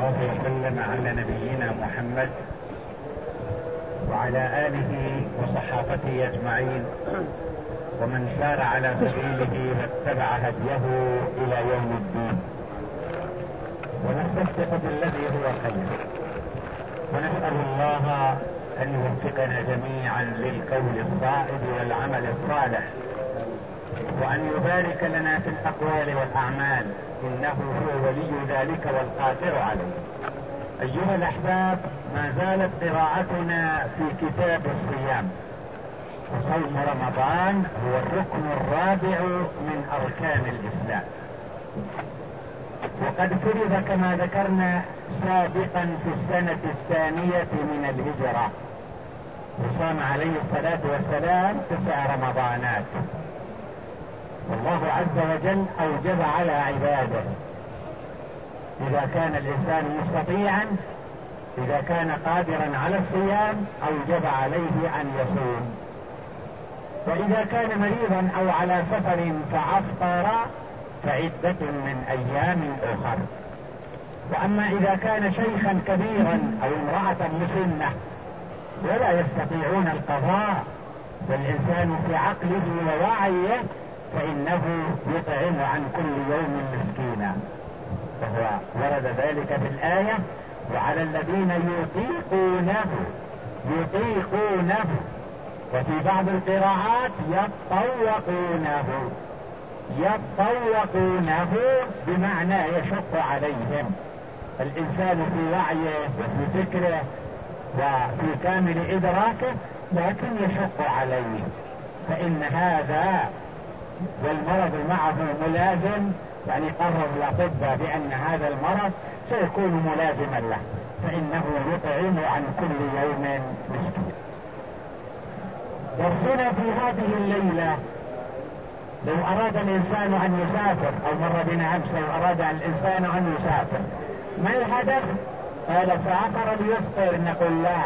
الله وسلم على نبينا محمد وعلى آله وصحابته أجمعين ومن سار على سبيله واتبع هديه إلى يوم الدين. ونستفتح بالذي هو خير، ونسأل الله أن يوفقنا جميعا للقول الصائب والعمل الصالح، وأن يبارك لنا في الأقوال والأعمال، إنه هو ولي ذلك والقادر عليه. أيها الأحباب، ما زالت قراءتنا في كتاب الصيام، وصوم رمضان هو الركن الرابع من أركان الإسلام، وقد فرض كما ذكرنا سابقا في السنة الثانية من الهجرة، وصام عليه الصلاة والسلام 9 رمضانات. والله عز وجل أوجب على عباده إذا كان الإنسان مستطيعا، إذا كان قادرا على الصيام أوجب عليه أن يصوم، وإذا كان مريضا أو على سفر فأفطر فعدة من أيام أخر. وأما إذا كان شيخا كبيرا أو امرأة مسنة ولا يستطيعون القضاء والإنسان في عقله ووعيه فإنه يطعم عن كل يوم مسكينا، وهو ورد ذلك في الآية: وعلى الذين يطيقونه، وفي بعض القراءات يطوقونه بمعنى يشق عليهم. الإنسان في وعيه وفي فكره وفي كامل إدراكه، لكن يشق عليه، فإن هذا والمرض معه ملازم، يعني قرر الأطباء بأن هذا المرض سيكون ملازما له، فإنه يطعم عن كل يوم مسكين. درسنا في هذه الليلة: لو أراد الإنسان أن يسافر، أو مر بنا أمس لو أراد الإنسان أن يسافر، ما الهدف؟ قال سافر ليفطر، نقول لا،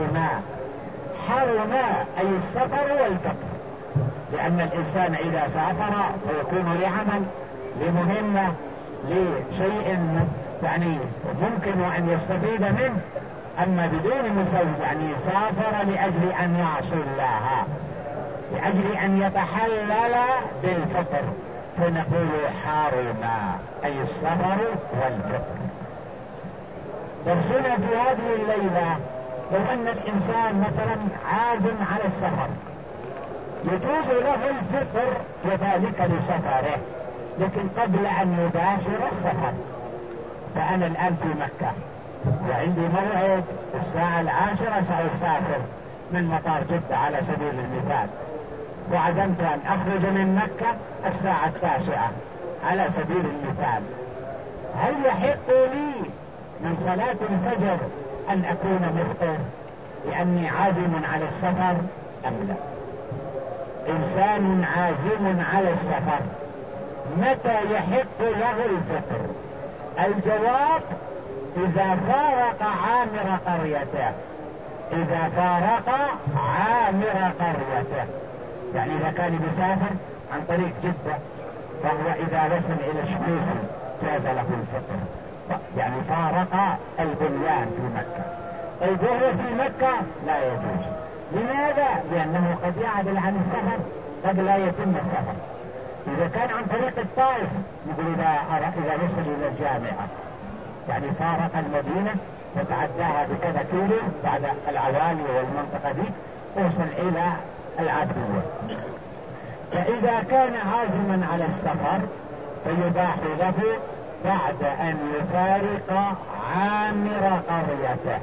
حرم أي السفر والفطر، لأن الإنسان إذا سافر فيكون لعمل، لمهمة، لشيء يعني ممكن أن يستفيد منه. أما بدون مسوي يعني سافر لأجل أن يعصي الله، لأجل أن يتحلل بالفطر، فنقول حرم أي السفر والفطر. درسنا في هذه الليلة: لو أن الإنسان مثلا عازم على السفر، يجوز له الفطر وذلك لسفره، لكن قبل أن يباشر السفر. فأنا الآن في مكة وعندي موعد الساعة 10 سأسافر من مطار جدة على سبيل المثال، وعزمت أن أخرج من مكة الساعة 9 على سبيل المثال. هل يحق لي من صلاة الفجر أن أكون مفطر لأني عازم على السفر أم لا؟ إنسان عازم على السفر متى يحق له الفطر؟ الجواب: إذا فارق عامر قريته. يعني إذا كان يسافر عن طريق جدة، فهو إذا وصل إلى الشموس جاز له الفطر، يعني فارق البنيان في مكة. طيب وهو في مكة لا يجوز. لماذا؟ لأنه قد يعدل عن السفر، قد لا يتم السفر. إذا كان عن طريق الطائف نقول إذا وصل إلى الجامعة، يعني فارق المدينة وتعداها بكذا كيلو بعد العوالي والمنطقة دي، وصل إلى العدوية. فإذا كان عازما على السفر فيباح له بعد أن يفارق عامر قريته،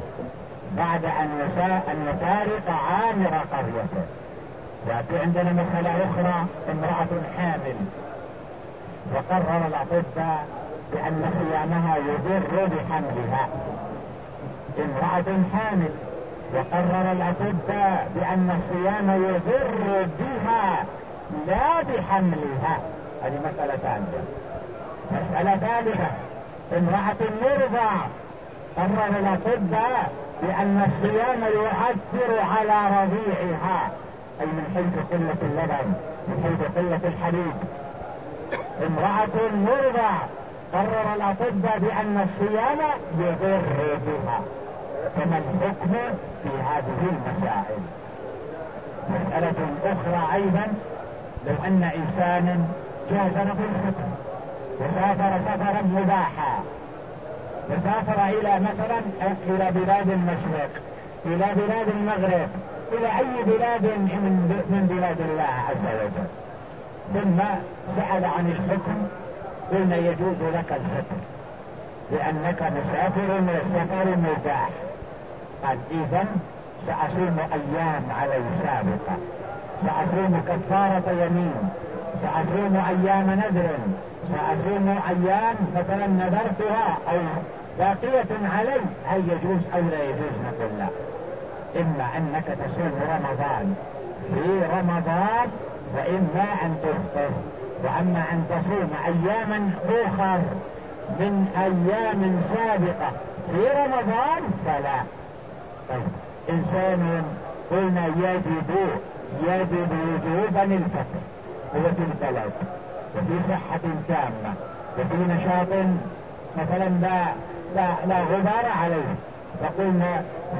وفي عندنا مسألة أخرى: امرأة حامل وقرر الأطباء بأن صيامها يضر بحملها. امرأة حامل وقرر الأطباء بأن الصيام يضر بها لا بحملها، هذه مسألة ثانية. مسألة ثالثة: امرأة مرضع قرر الأطباء بأن الصيام يؤثر على رضيعها، أي من حيث قلة اللبن، من حيث قلة الحليب. امرأة مرضع قرر الأطباء بأن الصيام يضر بها. فما الحكم في هذه المسائل؟ مسألة أخرى أيضا، لو أن إنسانا جاز له الفطر وسافر سفرا مباحا، وسافر إلى مثلا إلى بلاد المشرق، إلى بلاد المغرب، إلى أي بلاد من بلاد الله عز وجل، ثم سأل عن الحكم، قلنا يجوز لك الفطر لأنك مسافر والسفر مباح. قال إذن سأصوم أيام علي سابقة، سأصوم كفارة يمين، سأصوم أيام نذر، سأصوم أيام مثلا نذرتها أو باقية علي، هل يجوز أو لا يجوز؟ نقول لا. إما أنك تصوم رمضان في رمضان، وإما أن تفطر. وأما أن تصوم أياما أخر من أيام سابقة في رمضان فلا. طيب إنسان قلنا يجب وجوبا الفطر، هو في البلد وفي صحة تامة وفي نشاط مثلا لا غبار عليه، فقلنا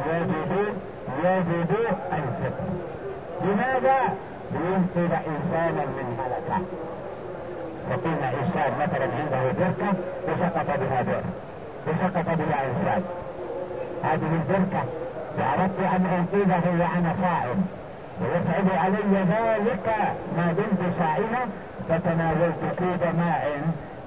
يجب الفطر. لماذا؟ لينقذ إنسانا من هلكة. فقلنا إنسان مثلا عنده بركة وسقط بها بئر وسقط بها إنسان، هذه البركة وأردت أن أنقذه وأنا صائم ويصعب علي ذلك ما دمت صائما، فتناولت كوب ماء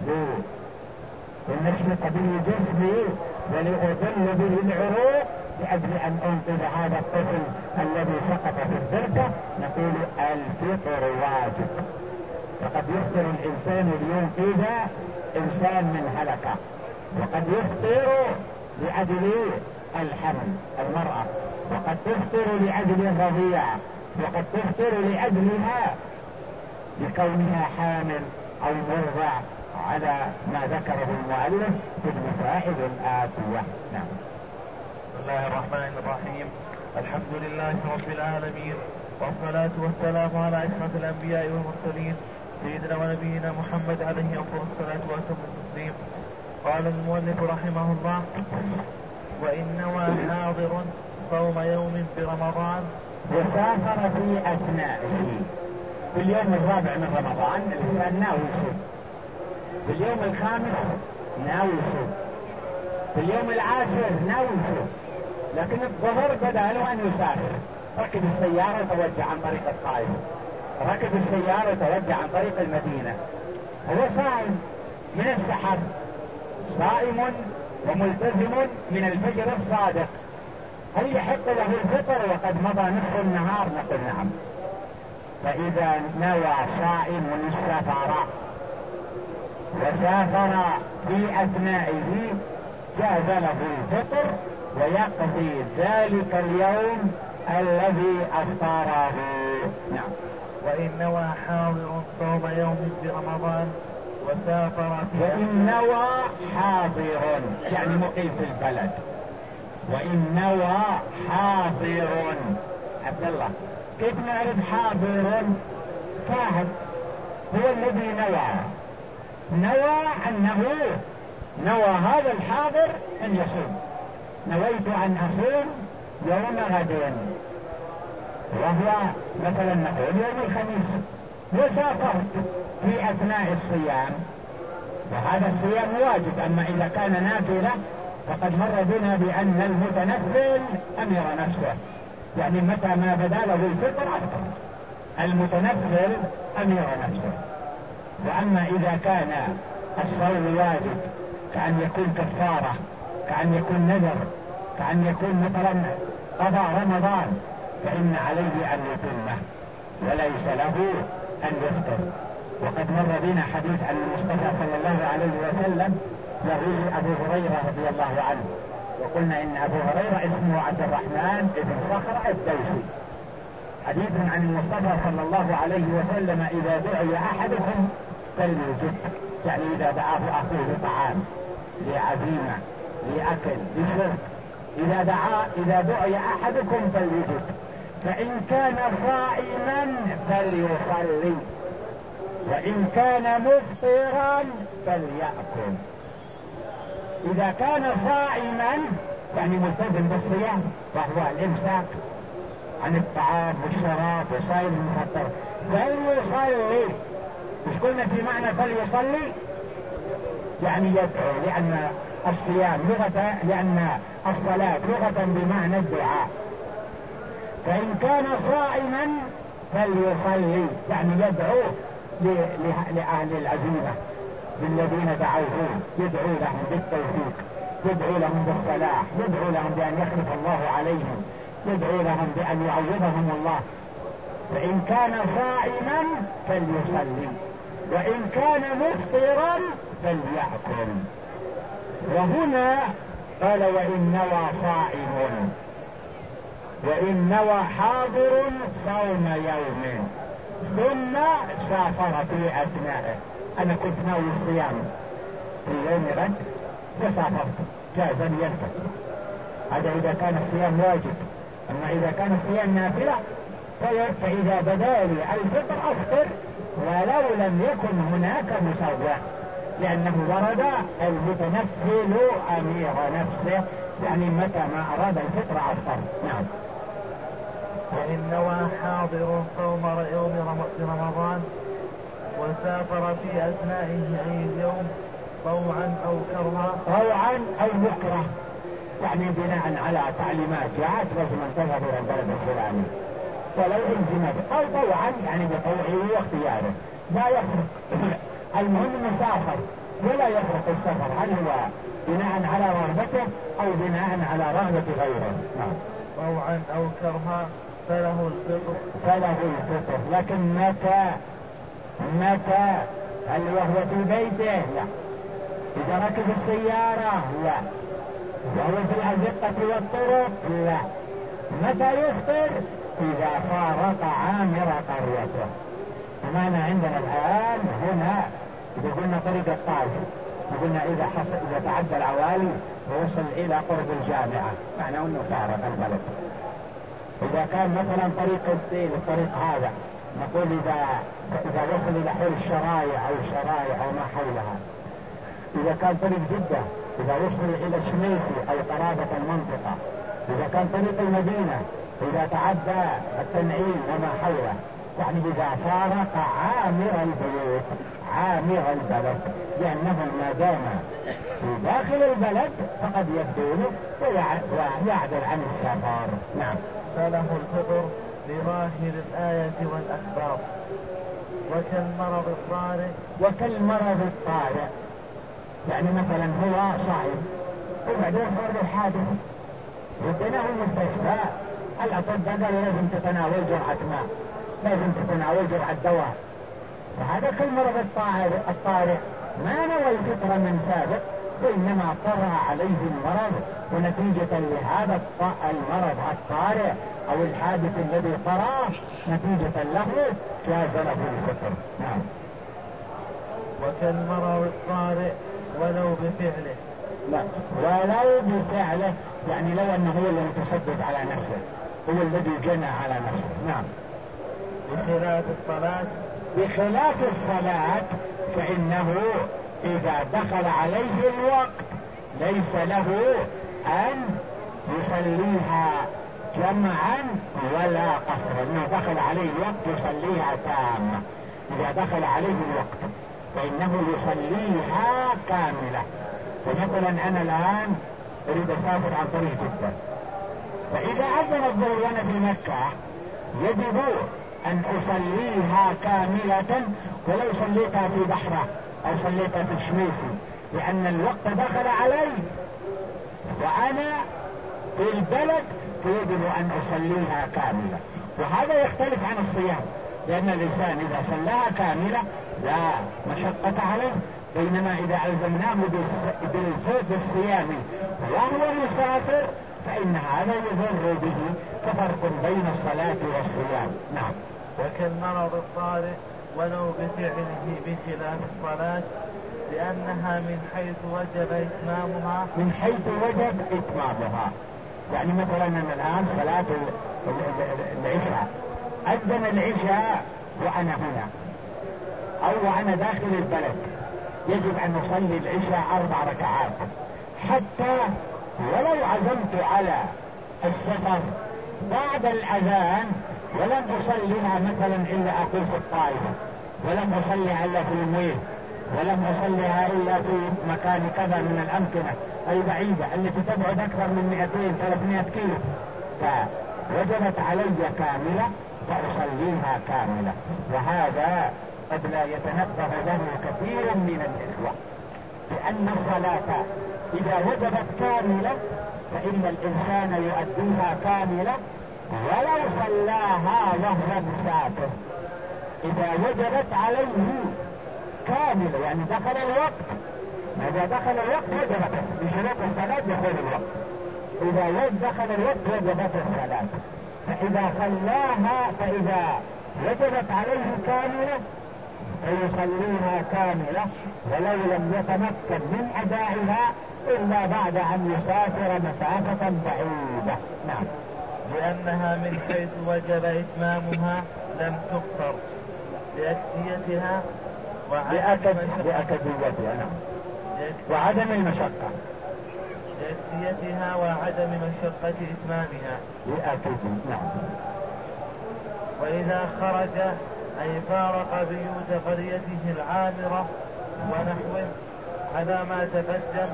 لنشفط به جسمي ولأضل به العروق لأجل أن أنقذ هذا الطفل الذي سقط في البركة. نقول الفطر واجب. فقد يفطر الإنسان لينقذ إنسان من هلكة، وقد يفطر لأجل الحمل المرأة، وقد تفطر لأجل الرضيع، وقد تفطر لأجلها لكونها حامل أو مرضع، على ما ذكره المؤلف في المسائل الآتية. نعم. بسم الله الرحمن الرحيم. الحمد لله رب العالمين، والصلاة والسلام على أشرف الأنبياء والمرسلين سيدنا ونبينا محمد عليه أفضل الصلاة وأتم التسليم. قال المؤلف رحمه الله: وإن نوى حاضر صوم يوم برمضان وسافر في أثنائه، في اليوم الرابع من رمضان الإنسان ناوي يصوم، في اليوم الخامس ناوي يصوم، في اليوم العاشر ناوي يصوم، لكن الظهر بدا له أن يسافر، ركب السيارة وتوجه عن طريق الطائف، ركب السيارة وتوجه عن طريق المدينة، هو صائم من السحر، صائم وملتزم من الفجر الصادق، هل يحق له الفطر وقد مضى نصف النهار؟ نقول نعم. فإذا نوى صائم السفر وسافر في أثنائه جاز له الفطر ويقضي ذلك اليوم الذي أفطره. نعم. وإن نوى حاضر صوم يوم برمضان وسافر في وإن نوى حاضر يعني مقيم في البلد، وإن نوى حاضر. عبد الله كيف نعرف حاضر؟ فاهم، هو الذي نوى أنه نوى هذا الحاضر أن يصوم، نويت أن أصوم يوم غد، وهو مثلا نقول يوم الخميس، وسافرت في أثناء الصيام، وهذا الصيام واجب. أما إذا كان نافلة فقد مر بنا بأن المتنفل أمر نفسه، يعني متى ما بدا له الفطر أفطر، المتنفل أمر نفسه. وأما إذا كان الصوم واجب كأن يكون كفارة، كأن يكون نذر، كأن يكون مثلا قضاء رمضان، فإن عليه أن يتمه وليس له أن يفطر. وقد مر بنا حديث عن المصطفى صلى الله عليه وسلم يرويه أبو هريرة رضي الله عنه، وقلنا إن أبو هريرة اسمه عبد الرحمن بن صخر الدوسي. حديث عن المصطفى صلى الله عليه وسلم: إذا دعي أحدكم فليجب، يعني إذا دعاه أخوه طعام لعزيمة لأكل لشرب، إذا دعي أحدكم فليجب، فإن كان صائما فليصلي. وإن كان مفطرا فليأكل. إذا كان صائما يعني ملتزم بالصيام وهو الإمساك عن الطعام والشراب وصائم المفطر فليصلي. مش قلنا في معنى فليصلي؟ يعني يدعو، لأن الصيام لغة، لأن الصلاة لغة بمعنى الدعاء. فإن كان صائما فليصلي يعني يدعو لأهل العزيمة بالذين دعوه، يدعو لهم بالتوفيق، يدعو لهم بالصلاح، يدعو لهم بأن يخلف الله عليهم، يدعو لهم بأن يعوضهم الله. فإن كان صائما فليصلي، وإن كان مفطرا فليأكل. وهنا قال وإن نوى صائم، وإن نوى حاضر صوم يوم ثم سافر في أثنائه. أنا كنت ناوي الصيام في يوم غد فسافرت، جاز أن يلتفت. هذا إذا كان الصيام واجب. أما إذا كان الصيام نافلة فإذا بدا لي الفطر أفطر ولو لم يكن هناك مسوى، لأنه ورد المتنفل أمير نفسه، يعني متى ما أراد الفطر أفطر. نعم. وإن نوى حاضر صوم يوم رمضان وسافر في أثنائه أي اليوم طوعا أو كرها. طوعا أو مكره، يعني بناء على تعليمات جاءت لازم أن تذهب إلى البلد الفلاني، ولو الزمت أو طوعا يعني بطوعه واختياره لا يفرق. المهم انه سافر ولا يفرق السفر هل هو بناء على رغبته او بناء على رغبة غيره. نعم. طوعا او كرها فله الفطر. فله الفطر، لكن متى؟ هل وهو في بيته؟ لا. اذا ركب السيارة؟ لا. وهو في الأزقة والطرق؟ لا. متى يفطر؟ إذا فارق عامر قريته. ومعنا عندنا الآن هنا إذا قلنا طريق الطائف، قلنا إذا تعدى العوالي ووصل إلى قرب الجامعة معناه أنه فارق البلد. إذا كان مثلا طريق السيل الطريق هذا نقول إذا وصل إلى حول الشرايع أو الشرايع أو ما حولها. إذا كان طريق جدة إذا وصل إلى الشميسي أو قرابة المنطقة. إذا كان طريق المدينة إذا تعدى التنعيم وما حوله، يعني إذا فارق عامر البيوت عامر البلد، لأنه ما دام في داخل البلد فقد يبدون ويعدل عن السفر. نعم. فله الفطر لظاهر الآية والأخبار. وكالمرض الطارئ، يعني مثلا هو صائم وبعدين صار له حادث ودناه المستشفى، الأطباء قالوا لازم تتناول جرعة ماء، لازم تتناول جرعة دواء، فهذا كالمرض الطارئ ما نوى الفطر من سابق، وإنما طرأ عليه المرض، ونتيجة لهذا المرض الطارئ أو الحادث الذي طرأ نتيجة له جاز له الفطر. نعم. وكالمرض الطارئ ولو بفعله. لا، ولو بفعله، يعني لو أنه هو اللي متسبب على نفسه، هو الذي جنى على نفسه. نعم. بخلاف الصلاة فإنه إذا دخل عليه الوقت ليس له أن يصليها جمعا ولا قصرا، إنه دخل عليه الوقت يصليها تامة. إذا دخل عليه الوقت فإنه يصليها كاملة. فمثلا أنا الآن أريد أسافر عن طريق جدة، فإذا أذن الظهر وأنا في مكة يجب أن أصليها كاملة، ولو صليتها في بحرة أو صليتها في الشميسي، لأن الوقت دخل علي وأنا في البلد فيجب أن أصليها كاملة. وهذا يختلف عن الصيام، لأن الإنسان إذا صلاها كاملة لا مشقة عليه، بينما إذا ألزمناه بالصيام وهو مسافر فإن هذا يضر به، كفرق بين الصلاة والصيام. نعم. وكالمرض الطارئ ولو بفعله بخلاف الصلاة، لأنها من حيث وجب إتمامها. يعني مثلا أنا الآن صلاة العشاء، أذن العشاء وأنا هنا، او انا داخل البلد يجب ان اصلي العشاء 4 ركعات، حتى ولو عزمت على السفر بعد الاذان ولم اصليها مثلا الا اقول في الطائفة، ولم اصليها الا في المويه، ولم اصليها الا في مكان كذا من الامكنة البعيدة التي تبعد اكثر من 200-300 كيلو، فوجبت علي كاملة فاصليها كاملة. وهذا قد لا يتنبه له كثير من الاخوة، لان الصلاة اذا وجبت كاملة فان الانسان يؤديها كاملة ولو صلاها وهو مسافر. اذا وجبت عليه كاملة يعني دخل الوقت، اذا دخل الوقت وجبت بشروط الصلاة دخول الوقت، اذا دخل الوقت وجبت الصلاة. فاذا صلاها فاذا وجبت عليه كاملة فيصليها كاملة ولو لم يتمكن من ادائها الا بعد ان يسافر مسافة بعيدة. نعم. لأنها من حيث وجب إتمامها لم تقصر لأكديتها وعدم المشقة، لأكديتها وعدم مشقة إتمامها. نعم. وإذا خرج أي فارق بيوت قريته العامرة ونحوه على ما تقدم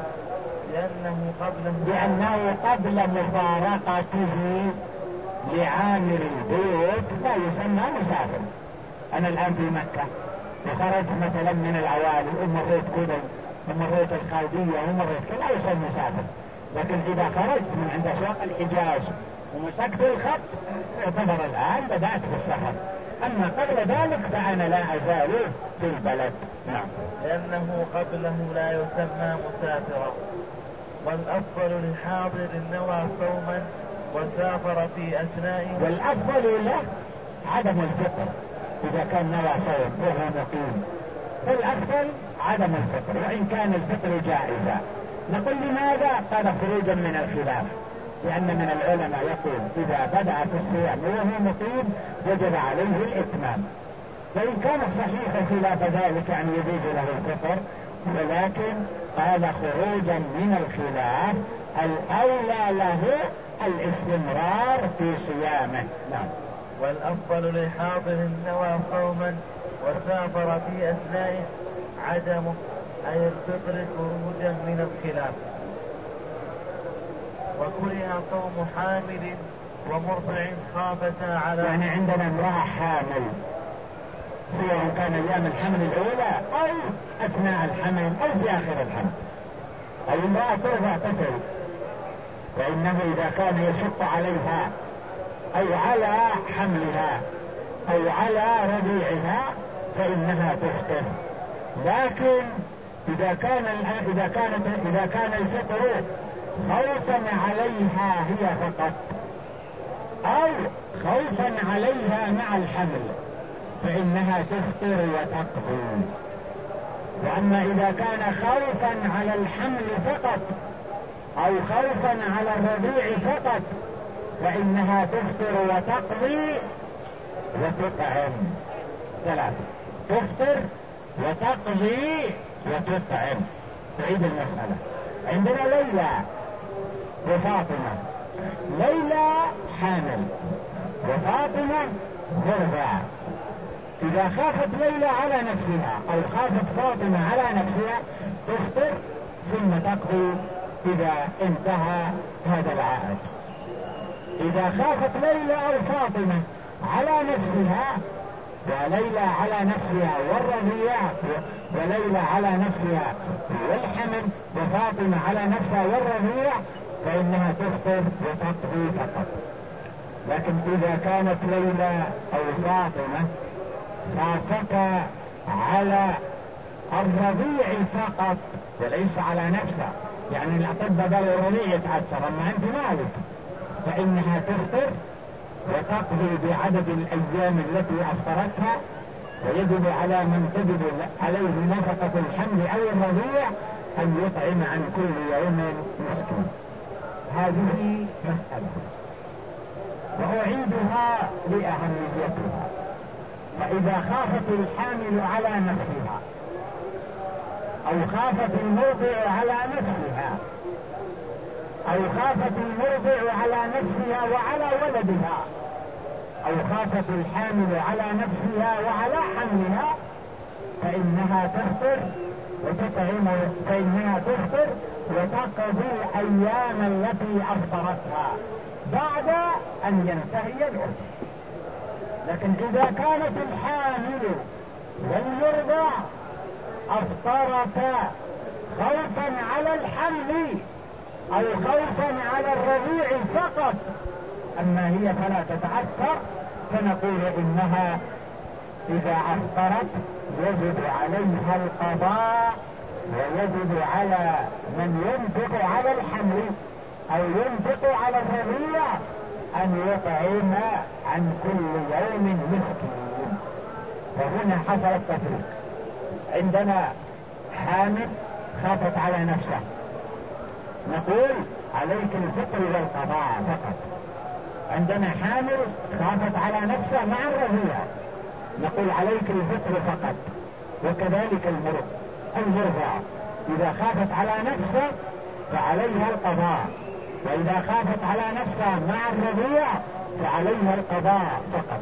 لأنه قبل مفارقته لعامر البيت لا يسمى مسافر. أنا الآن في مكة وخرجت مثلا من العوالي ومريت كذا ومريت الخالدية ومريت كذا لا يسمى مسافر، لكن إذا خرجت من عند أسواق الحجاز ومسكت الخط يعتبر الآن بدأت بالسفر، أما قبل ذلك فأنا لا أزال في البلد. نعم. لأنه قبله لا يسمى مسافرا. والأفضل للحاضر النوى صوما وسافر في أثنائه. والأفضل له عدم الفطر إذا كان نوى صوم وهو مقيم، فالأفضل عدم الفطر وإن كان الفطر جائزا. نقول لماذا؟ قال خروجا من الخلاف، لأن من العلماء يقول إذا بدأ في الصيام وهو مقيم وجب عليه الإتمام، فإن كان الصحيح خلاف ذلك يعني يجوز له الفطر، ولكن قال خروجا من الخلاف الأولى له الاستمرار في صيامه. نعم. والأفضل للحاضر النوى صوما وسافر في أثنائه عدمه أي الفطر خروجا من الخلاف. وكره صوم حامل ومرضع خافتا على يعني عندنا امرأة حامل سواء كان ايام الحمل الاولى او اثناء الحمل او في اخر الحمل، او امرأة ترضع طفل، فانه اذا كان يشق عليها او على حملها او على رضيعها فانها تفطر. لكن اذا كان الفطر خوفا عليها هي فقط او خوفا عليها مع الحمل فإنها تفطر وتقضي. وأما إذا كان خوفا على الحمل فقط أو خوفا على الرضيع فقط فإنها تفطر وتقضي وتطعم. ثلاثة: تفطر وتقضي وتطعم. تعيد المسألة. عندنا ليلى وفاطمة، ليلى حامل وفاطمة مرضعة. إذا خافت ليلى على نفسها أو خافت فاطمة على نفسها تفطر ثم تقضي إذا انتهى هذا العائد. إذا خافت ليلى أو فاطمة على نفسها، وليلى على نفسها والرضيع، وليلى على نفسها والحمل، وفاطمة على نفسها والرضيع، فإنها تفطر وتقضي فقط. لكن إذا كانت ليلى أو فاطمة خافتا على الرضيع فقط وليس على نفسها، يعني الأطباء قالوا الرضيع يتأثر أما أنت مالك، فإنها تفطر وتقضي بعدد الأيام التي أفطرتها. ويجب على من تجب عليه نفقة الحمل أو الرضيع أن يطعم عن كل يوم مسكين. هذه مسألة وأعيدها لأهميتها. فإذا خافت الحامل على نفسها أو خافت المرضع على نفسها أو خافت المرضع على نفسها وعلى ولدها أو خافت الحامل على نفسها وعلى حملها فإنها تفطر وتقضي الأيام التي أفطرتها بعد أن ينتهي العذر. لكن إذا كانت الحامل والمرضع أفطرتا خوفا على الحمل أو خوفا على الرضيع فقط، أما هي فلا تتعثر، فنقول إنها إذا أفطرت يجب عليها القضاء، ويجب على من ينفق على الحمل أو ينفق على الرضيع أن يطعم عن كل يوم مسكين. فهنا حصل التفريق. عندنا حامل خافت على نفسه، نقول عليك الفطر والقضاء فقط. عندنا حامل خافت على نفسه مع الرضيع، نقول عليك الفطر فقط. وكذلك المرضع إذا خافت على نفسه فعليها القضاء، وإذا خافت على نفسها مع الرضيع فعليها القضاء فقط.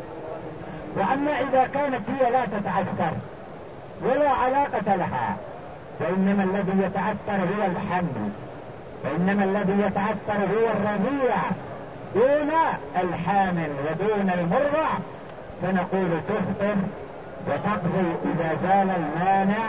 وأما إذا كانت هي لا تتعثر ولا علاقة لها، فإنما الذي يتعثر هو الحمل، فإنما الذي يتعثر هو الرضيع دون الحامل ودون المرضع، فنقول تفطر وتقضي إذا زال المانع،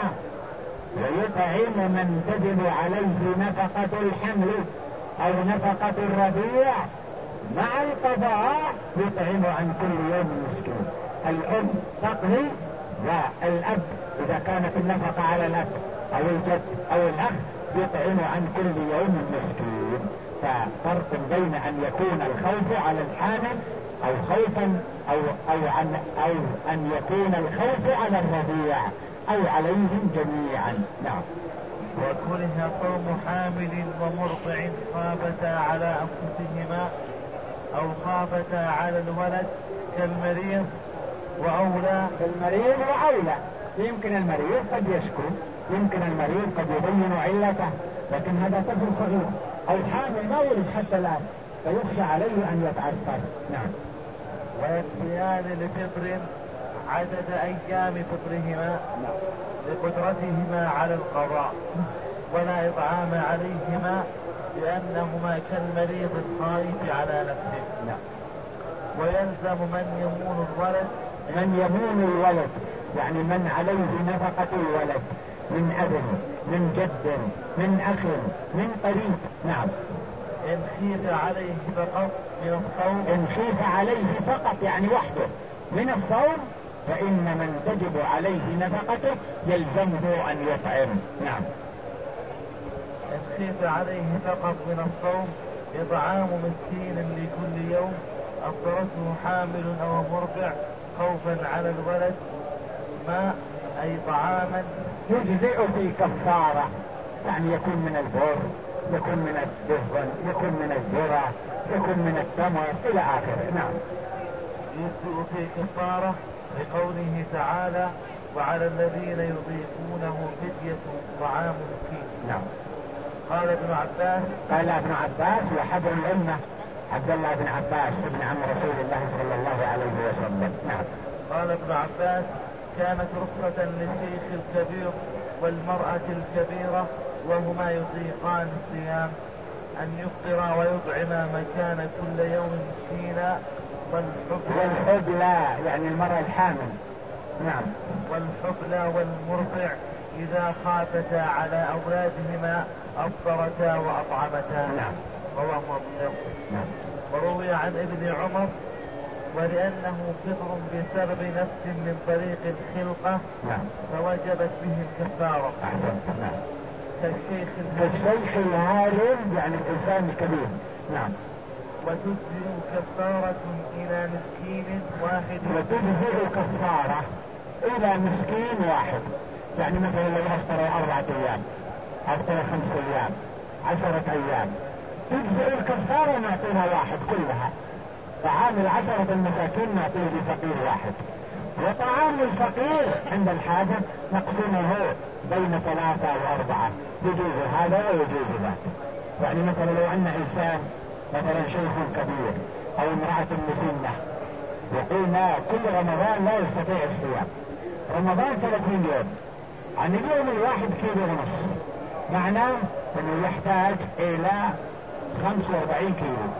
ويطعم من تجب عليه نفقة الحمل أو نفقة الرضيع مع القضاء، يطعم عن كل يوم مسكين. الأم تقضي والأب إذا كانت النفقة على الأب أو الجد أو الأخ يطعم عن كل يوم مسكين. ففرق بين أن يكون الخوف على الحامل أو خوفا أو أن يكون الخوف على الرضيع أو عليهم جميعا. نعم. وكره صوم حامل ومرضع خافتا على أنفسهما أو خافتا على الولد كالمريض وأولى. المريض وأولى، يمكن المريض قد يشكو، يمكن المريض قد يبين علته، لكن هذا طفل صغير أو حامل ما ولد حتى الآن فيخشى عليه أن يتعثر. نعم. ويكفيان لفطر عدد أيام فطرهما لقدرتهما على القضاء، ولا إطعام عليهما لأنهما كالمريض الخائف على نفسه. نعم. ويلزم من يمون الولد، من يمون الولد يعني من عليه نفقة الولد من أب من جد من أخ من قريب. نعم. إن خيف عليه فقط من الصوم، إن خيف عليه فقط يعني وحده من الصوم، فإن من تجب عليه نفقته يلزمه أن يطعم. نعم. إن خيف عليه فقط من الصوم إطعام مسكين لكل يوم أفطرته حامل أو مرضع خوفا على الولد ما أي طعاما يجزئ في كفارة، يعني يكون من البر، يكون من الدهن، يكون من الذرة، يكون من التمر إلى آخره. نعم. يجزئ في كفارة لقوله تعالى وعلى الذين يطيقونه فدية طعام مسكين. نعم. قال ابن عباس وحبر الأمة عبد الله بن عباس ابن عم رسول الله صلى الله عليه وسلم. نعم. قال ابن عباس كانت رخصة للشيخ الكبير والمرأة الكبيرة وهما يطيقان الصيام أن يفطر ويطعما مكان كل يوم مسكينا. والحبلى يعني المرأة الحامل. نعم. والحبلى والمرضع إذا خافتا على أولادهما أفطرتا وأطعمتا. نعم. رواه مسلم. نعم. وروي عن ابن عمر ولأنه فطر بسبب نفس من طريق الخلقة. نعم. فوجبت به الكفارة. نعم. كالشيخ الهارم يعني الإنسان الكبير. نعم. وتجزئ كفارة إلى مسكين واحد. وتجزئ كفارة إلى مسكين واحد، يعني مثلا لو أفطر 4 أيام، أفطر 5 أيام، 10 أيام، تجزئ الكفارة نعطيها واحد كلها، فعامل 10 المساكين نعطيه لفقير واحد، وطعام الفقير عند الحاجة نقسمه بين 3 أو 4، يجوز هذا ويجوز ذاك. يعني مثلا لو أن إنسان مثلا شيخ كبير أو امرأة مسنة وقلنا كل رمضان لا يستطيع الصيام، رمضان 30 يوم، عن اليوم الواحد 1.5 كيلو، معناه أنه يحتاج إلى 45 كيلو.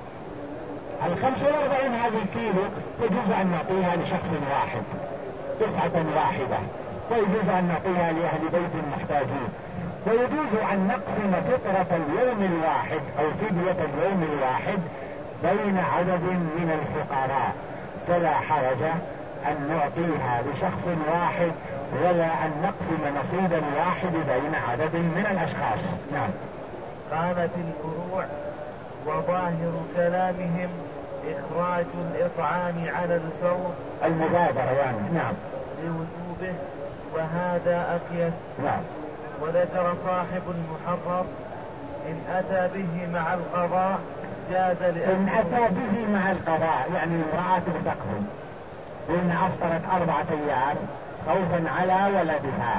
ال 45 هذه الكيلو يجوز أن نعطيها لشخص واحد دفعة واحدة، ويجوز أن نعطيها لأهل بيت محتاجين، ويجوز أن نقسم فطرة اليوم الواحد أو فدية اليوم الواحد بين عدد من الفقراء، فلا حرج أن نعطيها لشخص واحد ولا أن نقسم نصيبا واحد بين عدد من الأشخاص. نعم. قامت الفروع وظاهر كلامهم إخراج الإطعام على الفور المبادرة يعني. نعم. لوجوبه، وهذا أقيس. نعم. وذكر صاحب المحرر إن أتى به مع القضاء جاز لأنه إن أتى به مع القضاء، يعني امرأة تقضي وإن أفطرت 4 أيام خوفا على ولدها،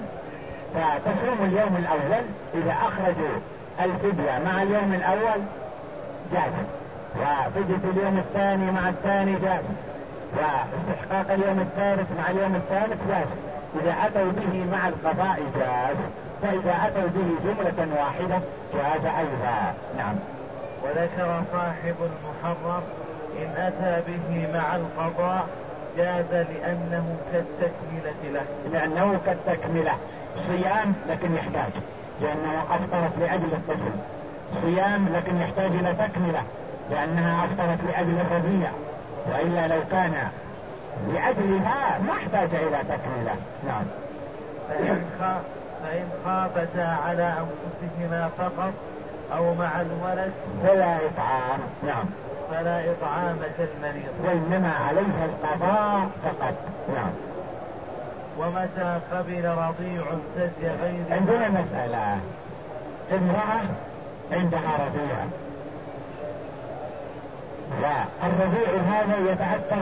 فتصوم اليوم الأول، إذا أخرجوا الفدية مع اليوم الأول جاز، وفدية اليوم الثاني مع الثاني جاز، واستحقاق اليوم الثالث مع اليوم الثالث جاز. إذا أتوا به مع القضاء جاز، فإذا أتوا به جملة واحدة جاز أيضا. نعم. وذكر صاحب المحرر إن أتى به مع القضاء جاز لأنه كالتكملة له. لأنه كالتكملة، صيام لكن يحتاج، لأنه أفطرت لأجل الطفل، صيام لكن يحتاج إلى تكملة لأنها أفطرت لأجل الرضيع، وإلا لو كان لأجلها ما احتاج إلى تكملة. نعم. فإن خافتا على أنفسهما فقط أو مع الولد فلا إطعام. نعم. فلا إطعام كالمريض، وإنما عليها القضاء فقط. نعم. ومتى قبل رضيع ثدي غير. عندنا مسألة، امرأة عندها رضيع، والرضيع هذا يتأثر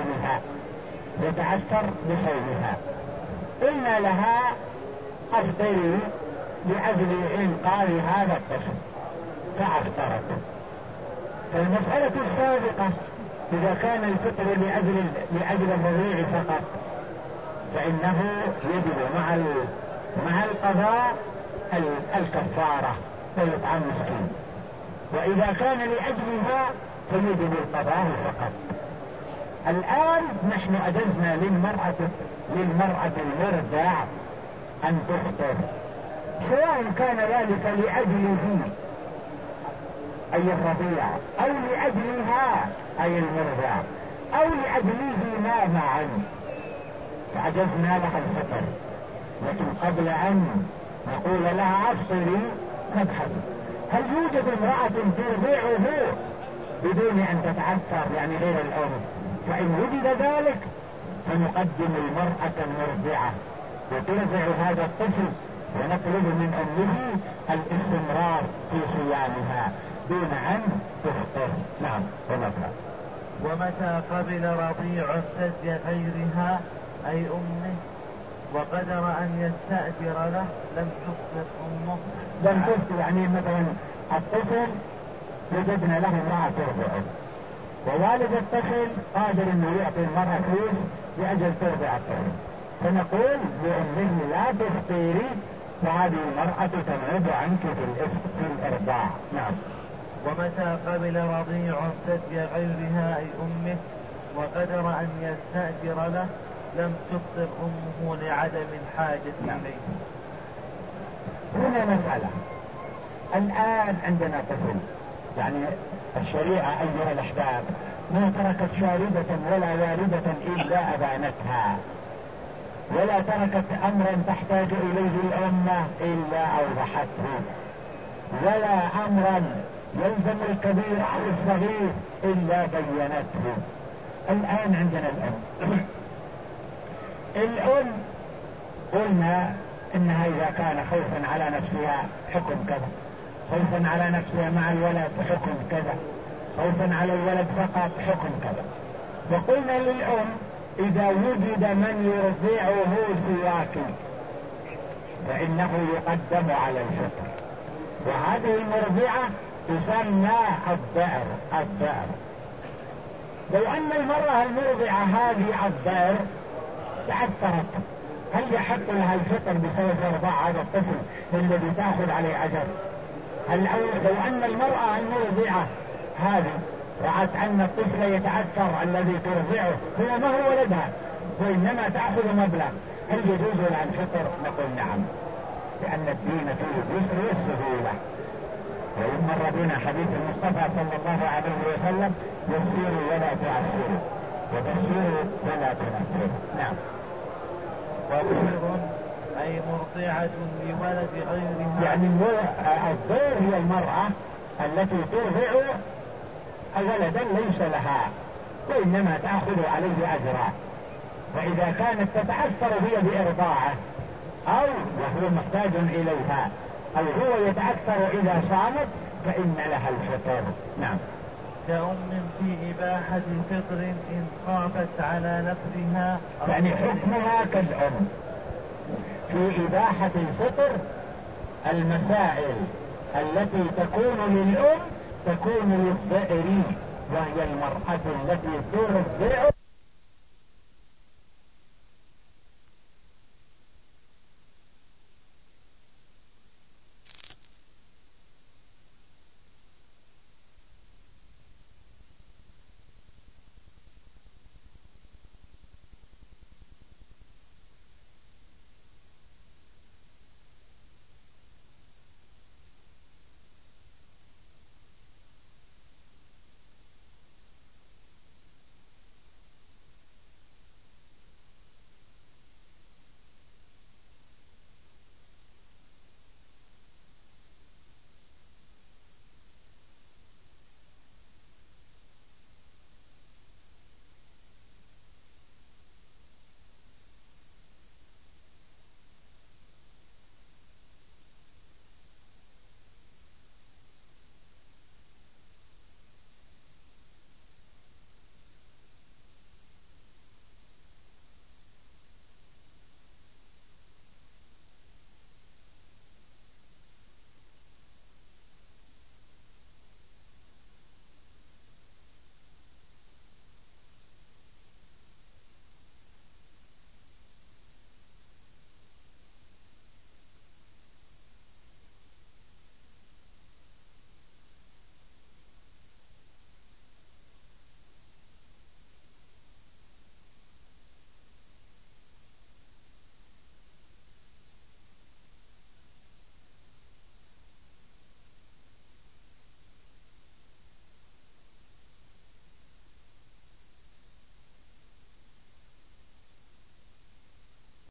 بصومها، قلنا لها أفطري لأجل إنقاذ هذا الطفل فأفطرت. فالمسألة السابقة إذا كان الفطر لأجل الرضيع فقط فإنه يجب مع القضاء الكفارة فيطعم مسكين، وإذا كان لأجلها فيجب القضاء فقط. الآن نحن أجزنا للمرأة المرضع أن تفطر، سواء كان ذلك لأجله أي الرضيع أو لأجلها أي المرضع أو لأجلهما معا، فأجزنا لها الفطر. لكن قبل أن نقول لها أفطري نبحث هل يوجد امرأة ترضعه بدون أن تتعثر، يعني غير الأم، فإن وجد ذلك فنقدم المرأة المرضعة وترضع هذا الطفل، ونطلب من أمه الاستمرار في صيامها دون أن تفطر. نعم. ومتى قبل رضيع ثدي غيرها أي أمه وقدر أن يستأجر له لم تفطر أمه. لم تفطر يعني مثلا الطفل وجدنا له امرأة ترضعه، ووالد الطفل قادر انه يعطي المرأة فلوس لأجل ترضع الطفل، فنقول لأمه لا تفطري، وهذه المرأة تبعد عنك في الإرضاع. نعم. ومتى قبل رضيع ثدي غيرها أي أمه وقدر أن يستأجر له لم تفطر أمه لعدم الحاجة إليه. هنا مسألة، الآن عندنا طفل، يعني الشريعة أيها الأحباب ما تركت شاردة ولا واردة إلا أبانتها، ولا تركت أمرا تحتاج إليه الأمة إلا أوضحته، ولا أمرا يلزم الكبير أو الصغير إلا بينته. الآن عندنا الأم قلنا إنها إذا كان خوفا على نفسها حكم كذا، خوفا على نفسها مع الولد حكم كذا، خوفا على الولد فقط حكم كذا. وقلنا للأم إذا وجد من يرضعه سواك فإنه يقدم على الفطر، وهذه المرضعة تسمى الضعر. لو أن المرأة المرضعة هذه الضعر تعثرت، هل يحق لها الفطر بسبب رضاع هذا الطفل الذي تأخذ عليه أجر؟ لو أن المرأة المرضعة هذه رأت أن الطفل يتعثر الذي ترضعه هو ما هو ولدها وإنما تأخذ مبلغ، هل يجوز لها الفطر؟ نقول نعم، لأن الدين فيه اليسر والسهولة. وإن مر بنا حديث المصطفى صلى الله عليه وسلم: يسيروا ولا تعسروا وبشروا ولا تنفروا. نعم. وضير أي مرضعة لولد غيرها، يعني الضير هي المرأة التي ترضع ولدا ليس لها وإنما تأخذ عليه أجرا، فإذا كانت تتأثر هي بإرضاعه أو وهو محتاج إليها أو هو يتأثر إذا صامت فإن لها الفطر. نعم. كأم في إباحة فطر إن خافت على نفسها، يعني حكمها كالأم في إباحة الفطر. المسائل التي تكون للأم تكون للضئر، وهي المرأة التي ترضع